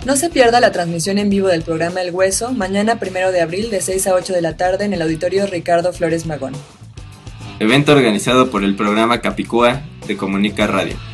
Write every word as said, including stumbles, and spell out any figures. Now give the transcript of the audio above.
No se pierda la transmisión en vivo del programa El Hueso, mañana primero de abril de seis a ocho de la tarde en el auditorio Ricardo Flores Magón. Evento organizado por el programa Capicúa de Comunica Radio.